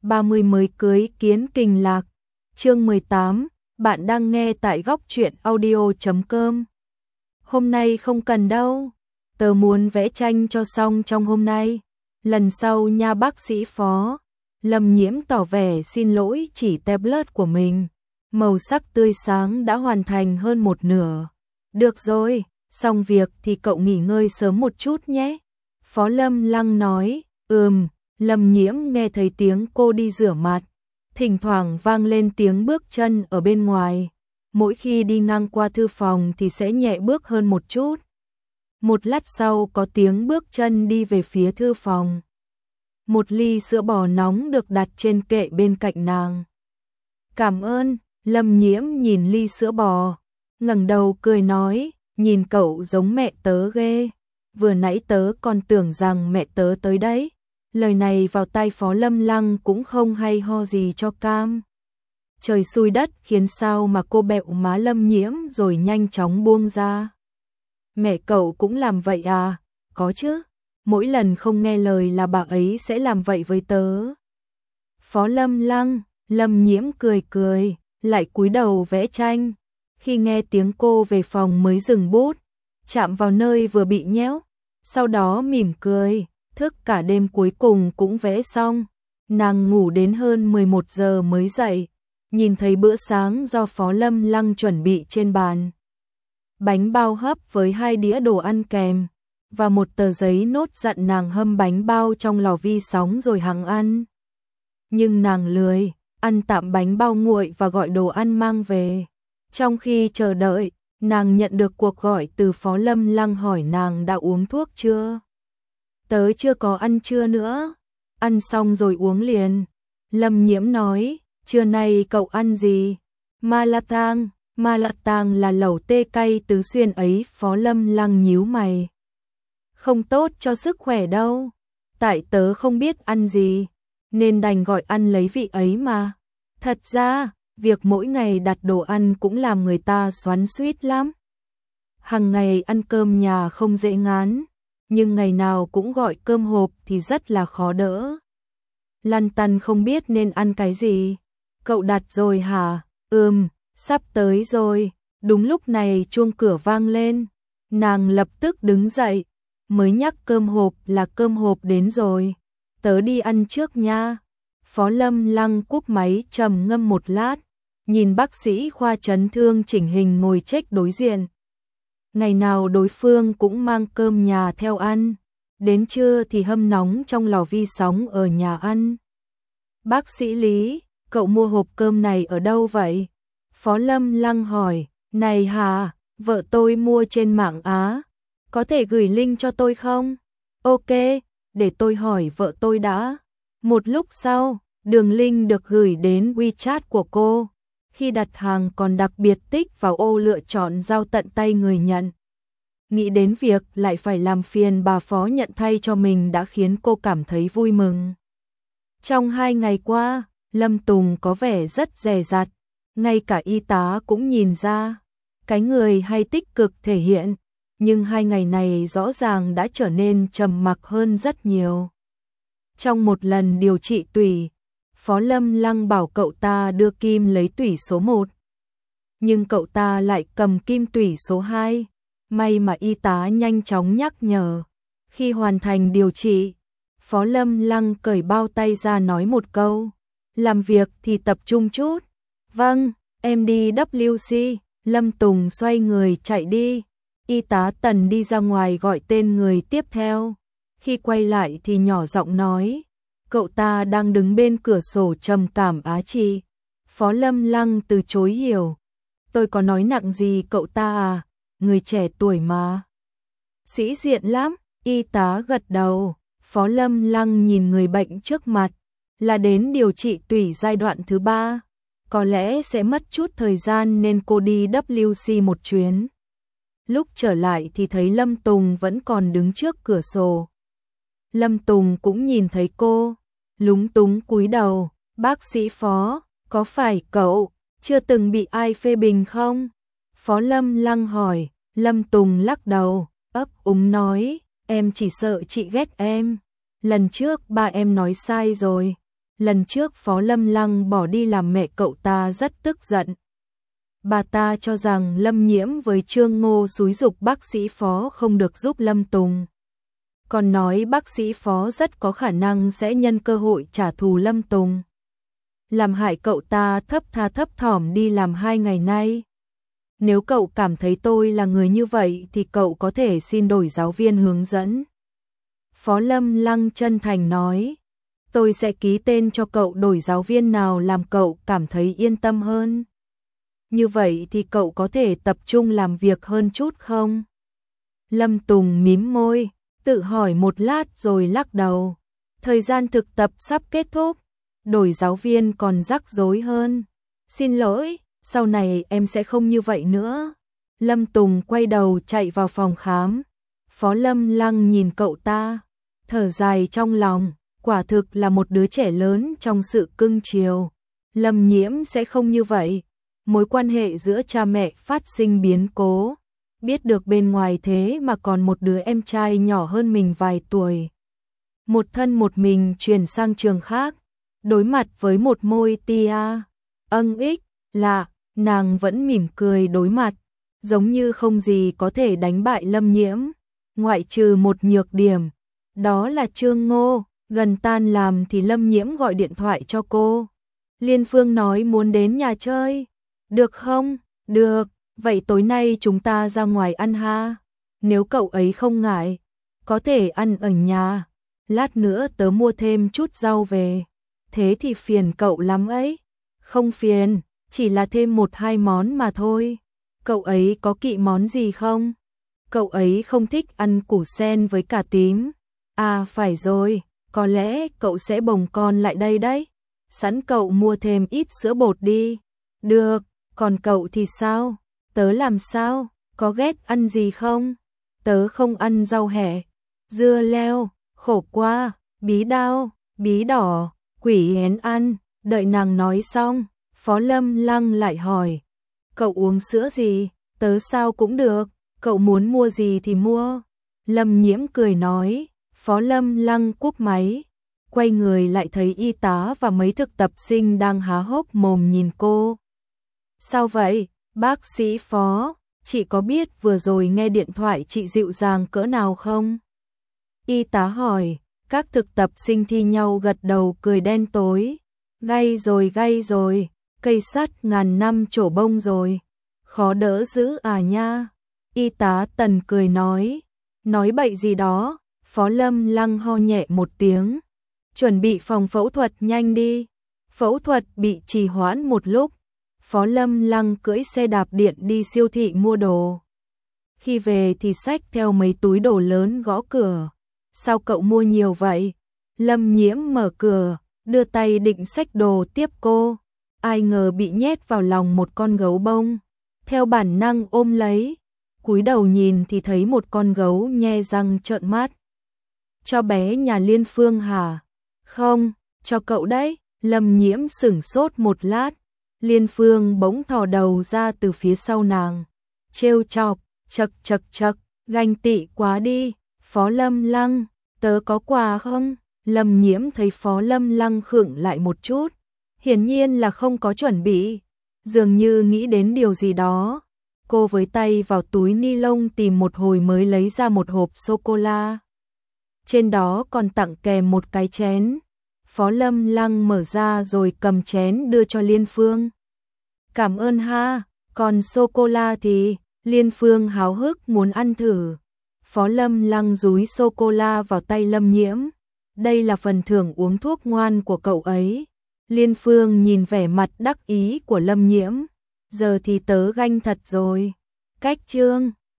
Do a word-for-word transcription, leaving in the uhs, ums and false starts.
ba mươi mới cưới kiến kình lạc. Chương mười tám, bạn đang nghe tại góc truyện audio chấm com. Hôm nay không cần đâu, tớ muốn vẽ tranh cho xong trong hôm nay. Lần sau nha bác sĩ Phó. Lâm Nhiễm tỏ vẻ xin lỗi chỉ tablet của mình. Màu sắc tươi sáng đã hoàn thành hơn một nửa. Được rồi, xong việc thì cậu nghỉ ngơi sớm một chút nhé. Phó Lâm Lăng nói, ừm. Lâm Nhiễm nghe thấy tiếng cô đi rửa mặt. Thỉnh thoảng vang lên tiếng bước chân ở bên ngoài. Mỗi khi đi ngang qua thư phòng thì sẽ nhẹ bước hơn một chút. Một lát sau có tiếng bước chân đi về phía thư phòng. Một ly sữa bò nóng được đặt trên kệ bên cạnh nàng. Cảm ơn. Lâm Nhiễm nhìn ly sữa bò, ngẩng đầu cười nói, nhìn cậu giống mẹ tớ ghê. Vừa nãy tớ còn tưởng rằng mẹ tớ tới đấy. Lời này vào tai Phó Lâm Lăng cũng không hay ho gì cho cam. Trời xui đất khiến sao mà cô bẹo má Lâm Nhiễm rồi nhanh chóng buông ra. Mẹ cậu cũng làm vậy à? Có chứ, mỗi lần không nghe lời là bà ấy sẽ làm vậy với tớ. Phó Lâm Lăng, Lâm Nhiễm cười cười, lại cúi đầu vẽ tranh. Khi nghe tiếng cô về phòng mới dừng bút, chạm vào nơi vừa bị nhéo, sau đó mỉm cười. Thức cả đêm cuối cùng cũng vẽ xong. Nàng ngủ đến hơn mười một giờ mới dậy. Nhìn thấy bữa sáng do Phó Lâm Lăng chuẩn bị trên bàn. Bánh bao hấp với hai đĩa đồ ăn kèm. Và một tờ giấy nốt dặn nàng hâm bánh bao trong lò vi sóng rồi hằng ăn. Nhưng nàng lười, ăn tạm bánh bao nguội và gọi đồ ăn mang về. Trong khi chờ đợi, nàng nhận được cuộc gọi từ Phó Lâm Lăng hỏi nàng đã uống thuốc chưa. Tớ chưa có ăn trưa nữa, ăn xong rồi uống liền. Lâm Nhiễm nói, trưa nay cậu ăn gì? Ma la tang, ma la tang là lẩu tê cay tứ xuyên ấy. Phó Lâm Lăng nhíu mày. Không tốt cho sức khỏe đâu, tại tớ không biết ăn gì, nên đành gọi ăn lấy vị ấy mà. Thật ra, việc mỗi ngày đặt đồ ăn cũng làm người ta xoắn xuýt lắm. Hằng ngày ăn cơm nhà không dễ ngán. Nhưng ngày nào cũng gọi cơm hộp thì rất là khó đỡ. Lăn tăn không biết nên ăn cái gì. Cậu đặt rồi hả? Ừm, sắp tới rồi. Đúng lúc này chuông cửa vang lên. Nàng lập tức đứng dậy. Mới nhắc cơm hộp là cơm hộp đến rồi. Tớ đi ăn trước nha. Phó Lâm Lăng cúp máy trầm ngâm một lát. Nhìn bác sĩ khoa chấn thương chỉnh hình ngồi chếch đối diện. Ngày nào đối phương cũng mang cơm nhà theo ăn, đến trưa thì hâm nóng trong lò vi sóng ở nhà ăn. Bác sĩ Lý, cậu mua hộp cơm này ở đâu vậy? Phó Lâm Lăng hỏi, này hà, vợ tôi mua trên mạng Á, có thể gửi link cho tôi không? Ok, để tôi hỏi vợ tôi đã. Một lúc sau, đường link được gửi đến WeChat của cô. Khi đặt hàng còn đặc biệt tích vào ô lựa chọn giao tận tay người nhận. Nghĩ đến việc lại phải làm phiền bà Phó nhận thay cho mình đã khiến cô cảm thấy vui mừng. Trong hai ngày qua, Lâm Tùng có vẻ rất dè dặt, ngay cả y tá cũng nhìn ra. Cái người hay tích cực thể hiện, nhưng hai ngày này rõ ràng đã trở nên trầm mặc hơn rất nhiều. Trong một lần điều trị tủy, Phó Lâm Lăng bảo cậu ta đưa kim lấy tủy số một. Nhưng cậu ta lại cầm kim tủy số hai. May mà y tá nhanh chóng nhắc nhở. Khi hoàn thành điều trị, Phó Lâm Lăng cởi bao tay ra nói một câu. Làm việc thì tập trung chút. Vâng, em đi W C. Lâm Tùng xoay người chạy đi. Y tá Tần đi ra ngoài gọi tên người tiếp theo. Khi quay lại thì nhỏ giọng nói. Cậu ta đang đứng bên cửa sổ trầm cảm á chị. Phó Lâm Lăng từ chối hiểu. Tôi có nói nặng gì cậu ta à? Người trẻ tuổi mà. Sĩ diện lắm. Y tá gật đầu. Phó Lâm Lăng nhìn người bệnh trước mặt. Là đến điều trị tủy giai đoạn thứ ba. Có lẽ sẽ mất chút thời gian nên cô đi W C một chuyến. Lúc trở lại thì thấy Lâm Tùng vẫn còn đứng trước cửa sổ. Lâm Tùng cũng nhìn thấy cô. Lúng túng cúi đầu, bác sĩ Phó, có phải cậu chưa từng bị ai phê bình không? Phó Lâm Lăng hỏi. Lâm Tùng lắc đầu, ấp úng nói, em chỉ sợ chị ghét em. Lần trước ba em nói sai rồi. lần trước Phó Lâm Lăng bỏ đi làm mẹ cậu ta rất tức giận. Bà ta cho rằng Lâm Nhiễm với Trương Ngô xúi giục bác sĩ Phó không được giúp Lâm Tùng. Còn nói bác sĩ Phó rất có khả năng sẽ nhân cơ hội trả thù Lâm Tùng. Làm hại cậu ta thấp tha thấp thỏm đi làm hai ngày nay. Nếu cậu cảm thấy tôi là người như vậy thì cậu có thể xin đổi giáo viên hướng dẫn. Phó Lâm Lăng chân thành nói, tôi sẽ ký tên cho cậu đổi giáo viên nào làm cậu cảm thấy yên tâm hơn. Như vậy thì cậu có thể tập trung làm việc hơn chút không? Lâm Tùng mím môi, tự hỏi một lát rồi lắc đầu. Thời gian thực tập sắp kết thúc, đổi giáo viên còn rắc rối hơn. Xin lỗi, sau này em sẽ không như vậy nữa. Lâm Tùng quay đầu chạy vào phòng khám. Phó Lâm Lăng nhìn cậu ta, thở dài trong lòng, quả thực là một đứa trẻ lớn trong sự cưng chiều. Lâm Nhiễm sẽ không như vậy. Mối quan hệ giữa cha mẹ phát sinh biến cố. Biết được bên ngoài thế mà còn một đứa em trai nhỏ hơn mình vài tuổi. Một thân một mình chuyển sang trường khác. Đối mặt với một môi tia ân ích, lạ, nàng vẫn mỉm cười đối mặt. Giống như không gì có thể đánh bại Lâm Nhiễm. Ngoại trừ một nhược điểm. Đó là Trương Ngô. Gần tan làm thì Lâm Nhiễm gọi điện thoại cho cô. Liên Phương nói muốn đến nhà chơi. Được không? Được, vậy tối nay chúng ta ra ngoài ăn ha. Nếu cậu ấy không ngại, có thể ăn ở nhà. Lát nữa tớ mua thêm chút rau về. Thế thì phiền cậu lắm ấy. Không phiền, chỉ là thêm một hai món mà thôi. Cậu ấy có kỵ món gì không? Cậu ấy không thích ăn củ sen với cà tím. À phải rồi, có lẽ cậu sẽ bồng con lại đây đấy. Sẵn cậu mua thêm ít sữa bột đi. Được. Còn cậu thì sao? Tớ làm sao? Có ghét ăn gì không? Tớ không ăn rau hẹ, dưa leo, khổ qua, bí đao, bí đỏ, quỷ hén ăn. Đợi nàng nói xong, Phó Lâm Lăng lại hỏi. Cậu uống sữa gì? Tớ sao cũng được, cậu muốn mua gì thì mua. Lâm Nhiễm cười nói. Phó Lâm Lăng cúp máy, quay người lại thấy y tá và mấy thực tập sinh đang há hốc mồm nhìn cô. Sao vậy, bác sĩ Phó, chị có biết vừa rồi nghe điện thoại chị dịu dàng cỡ nào không? Y tá hỏi, các thực tập sinh thi nhau gật đầu cười đen tối. Gay rồi gay rồi, cây sắt ngàn năm trổ bông rồi. Khó đỡ giữ à nha. Y tá Tần cười nói. Nói bậy gì đó, Phó Lâm Lăng ho nhẹ một tiếng. Chuẩn bị phòng phẫu thuật nhanh đi. Phẫu thuật bị trì hoãn một lúc. Phó Lâm Lăng cưỡi xe đạp điện đi siêu thị mua đồ. Khi về thì xách theo mấy túi đồ lớn gõ cửa. Sao cậu mua nhiều vậy? Lâm Nhiễm mở cửa, đưa tay định xách đồ tiếp cô. Ai ngờ bị nhét vào lòng một con gấu bông. Theo bản năng ôm lấy. Cúi đầu nhìn thì thấy một con gấu nhe răng trợn mắt. Cho bé nhà Liên Phương hả? Không, cho cậu đấy. Lâm Nhiễm sửng sốt một lát. Liên Phương bỗng thò đầu ra từ phía sau nàng. Trêu chọc, chật chật chật, ganh tị quá đi. Phó Lâm Lăng, tớ có quà không? Lâm Nhiễm thấy Phó Lâm Lăng khựng lại một chút. Hiển nhiên là không có chuẩn bị. Dường như nghĩ đến điều gì đó. Cô với tay vào túi ni lông tìm một hồi mới lấy ra một hộp sô-cô-la. Trên đó còn tặng kèm một cái chén. Phó Lâm Lăng mở ra rồi cầm chén đưa cho Liên Phương. Cảm ơn ha, còn sô-cô-la thì Liên Phương háo hức muốn ăn thử. Phó Lâm Lăng dúi sô-cô-la vào tay Lâm Nhiễm. Đây là phần thưởng uống thuốc ngoan của cậu ấy. Liên Phương nhìn vẻ mặt đắc ý của Lâm Nhiễm. Giờ thì tớ ganh thật rồi. Cách chương